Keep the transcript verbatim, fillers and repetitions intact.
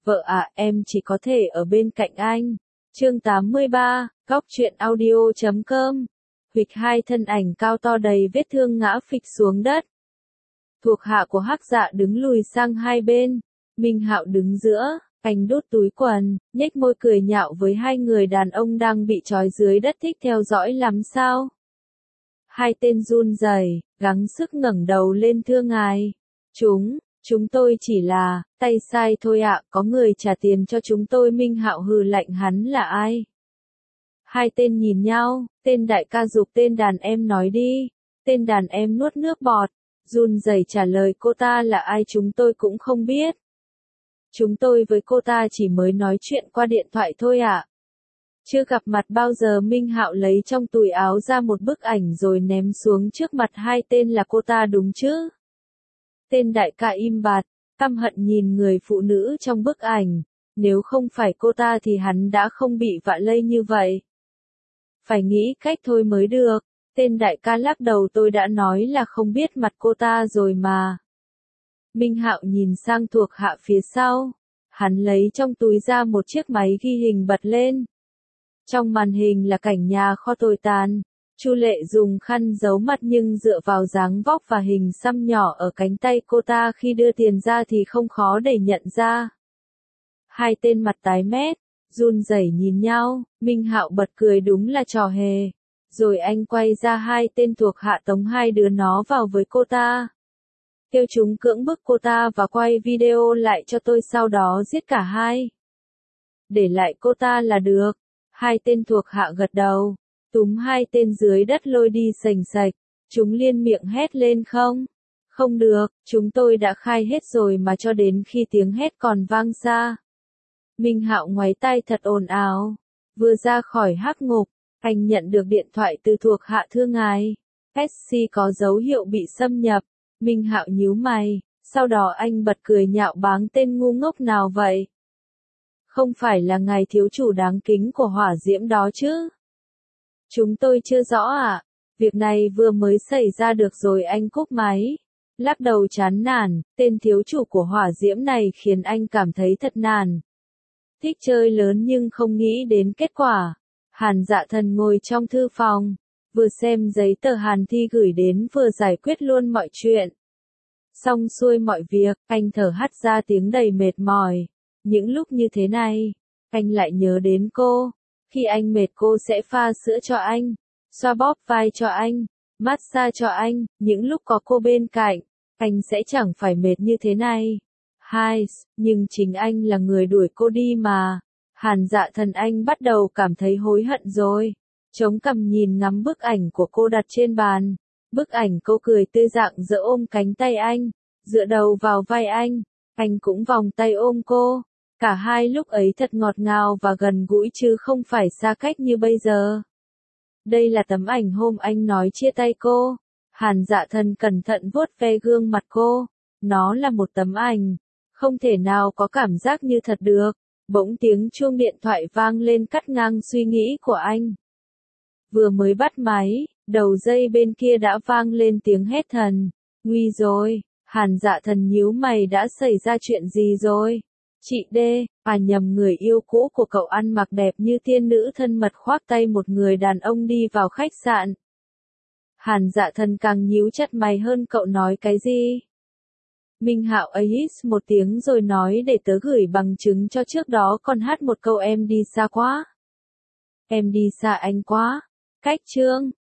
Vợ ạ, em chỉ có thể ở bên cạnh anh. Chương tám mươi ba, Góc truyện audio chấm com. Huỵch hai thân ảnh cao to đầy vết thương ngã phịch xuống đất. Thuộc hạ của Hắc Dạ đứng lùi sang hai bên, Minh Hạo đứng giữa, anh đút túi quần, nhếch môi cười nhạo với hai người đàn ông đang bị trói dưới đất thích theo dõi lắm sao? Hai tên run rẩy, gắng sức ngẩng đầu lên thưa ngài. Chúng, chúng tôi chỉ là, tay sai thôi ạ, có người trả tiền cho chúng tôi. Minh Hạo hừ lạnh, hắn là ai? Hai tên nhìn nhau, tên đại ca giục tên đàn em nói đi. Tên đàn em nuốt nước bọt, run rẩy trả lời, cô ta là ai chúng tôi cũng không biết. Chúng tôi với cô ta chỉ mới nói chuyện qua điện thoại thôi ạ. Chưa gặp mặt bao giờ. Minh Hạo lấy trong túi áo ra một bức ảnh rồi ném xuống trước mặt hai tên, là cô ta đúng chứ? Tên đại ca im bặt, căm hận nhìn người phụ nữ trong bức ảnh. Nếu không phải cô ta thì hắn đã không bị vạ lây như vậy. Phải nghĩ cách thôi mới được. Tên đại ca lắc đầu, tôi đã nói là không biết mặt cô ta rồi mà. Minh Hạo nhìn sang thuộc hạ phía sau. Hắn lấy trong túi ra một chiếc máy ghi hình bật lên. Trong màn hình là cảnh nhà kho tồi tàn. Chu Lệ dùng khăn giấu mặt nhưng dựa vào dáng vóc và hình xăm nhỏ ở cánh tay cô ta khi đưa tiền ra thì không khó để nhận ra. Hai tên mặt tái mét, run rẩy nhìn nhau, Minh Hạo bật cười, đúng là trò hề. Rồi anh quay ra hai tên thuộc hạ tống hai đứa nó vào với cô ta. Kêu chúng cưỡng bức cô ta và quay video lại cho tôi, sau đó giết cả hai. Để lại cô ta là được. Hai tên thuộc hạ gật đầu, túm hai tên dưới đất lôi đi sành sạch. Chúng liên miệng hét lên, không, không được, chúng tôi đã khai hết rồi mà, cho đến khi tiếng hét còn vang xa. Minh Hạo ngoáy tay thật ồn ào. Vừa ra khỏi hắc ngục, anh nhận được điện thoại từ thuộc hạ, thưa ngài, ét xê có dấu hiệu bị xâm nhập. Minh Hạo nhíu mày, sau đó anh bật cười nhạo báng, tên ngu ngốc nào vậy? Không phải là ngài thiếu chủ đáng kính của hỏa diễm đó chứ? Chúng tôi chưa rõ ạ. À? Việc này vừa mới xảy ra được rồi. Anh cúp máy, lắc đầu chán nản. Tên thiếu chủ của hỏa diễm này khiến anh cảm thấy thật nản. Thích chơi lớn nhưng không nghĩ đến kết quả. Hàn Dạ Thần ngồi trong thư phòng, vừa xem giấy tờ Hàn Thi gửi đến vừa giải quyết luôn mọi chuyện. Xong xuôi mọi việc, anh thở hắt ra tiếng đầy mệt mỏi. Những lúc như thế này, anh lại nhớ đến cô. Khi anh mệt cô sẽ pha sữa cho anh, xoa bóp vai cho anh, massage cho anh. Những lúc có cô bên cạnh, anh sẽ chẳng phải mệt như thế này. Hai, nhưng chính anh là người đuổi cô đi mà. Hàn Dạ Thần, anh bắt đầu cảm thấy hối hận rồi. Chống cằm nhìn ngắm bức ảnh của cô đặt trên bàn. Bức ảnh cô cười tươi rạng rỡ ôm cánh tay anh, dựa đầu vào vai anh. Anh cũng vòng tay ôm cô. Cả hai lúc ấy thật ngọt ngào và gần gũi chứ không phải xa cách như bây giờ. Đây là tấm ảnh hôm anh nói chia tay cô. Hàn Dạ Thần cẩn thận vuốt ve gương mặt cô. Nó là một tấm ảnh, không thể nào có cảm giác như thật được. Bỗng tiếng chuông điện thoại vang lên cắt ngang suy nghĩ của anh. Vừa mới bắt máy, đầu dây bên kia đã vang lên tiếng hét thần. Nguy rồi. Hàn Dạ Thần nhíu mày, đã xảy ra chuyện gì rồi? Chị D, à nhầm, người yêu cũ của cậu ăn mặc đẹp như tiên nữ thân mật khoác tay một người đàn ông đi vào khách sạn. Hàn Dạ Thần càng nhíu chặt mày hơn, cậu nói cái gì? Minh Hạo ấy một tiếng rồi nói, để tớ gửi bằng chứng cho, trước đó còn hát một câu em đi xa quá. Em đi xa anh quá. Cách chương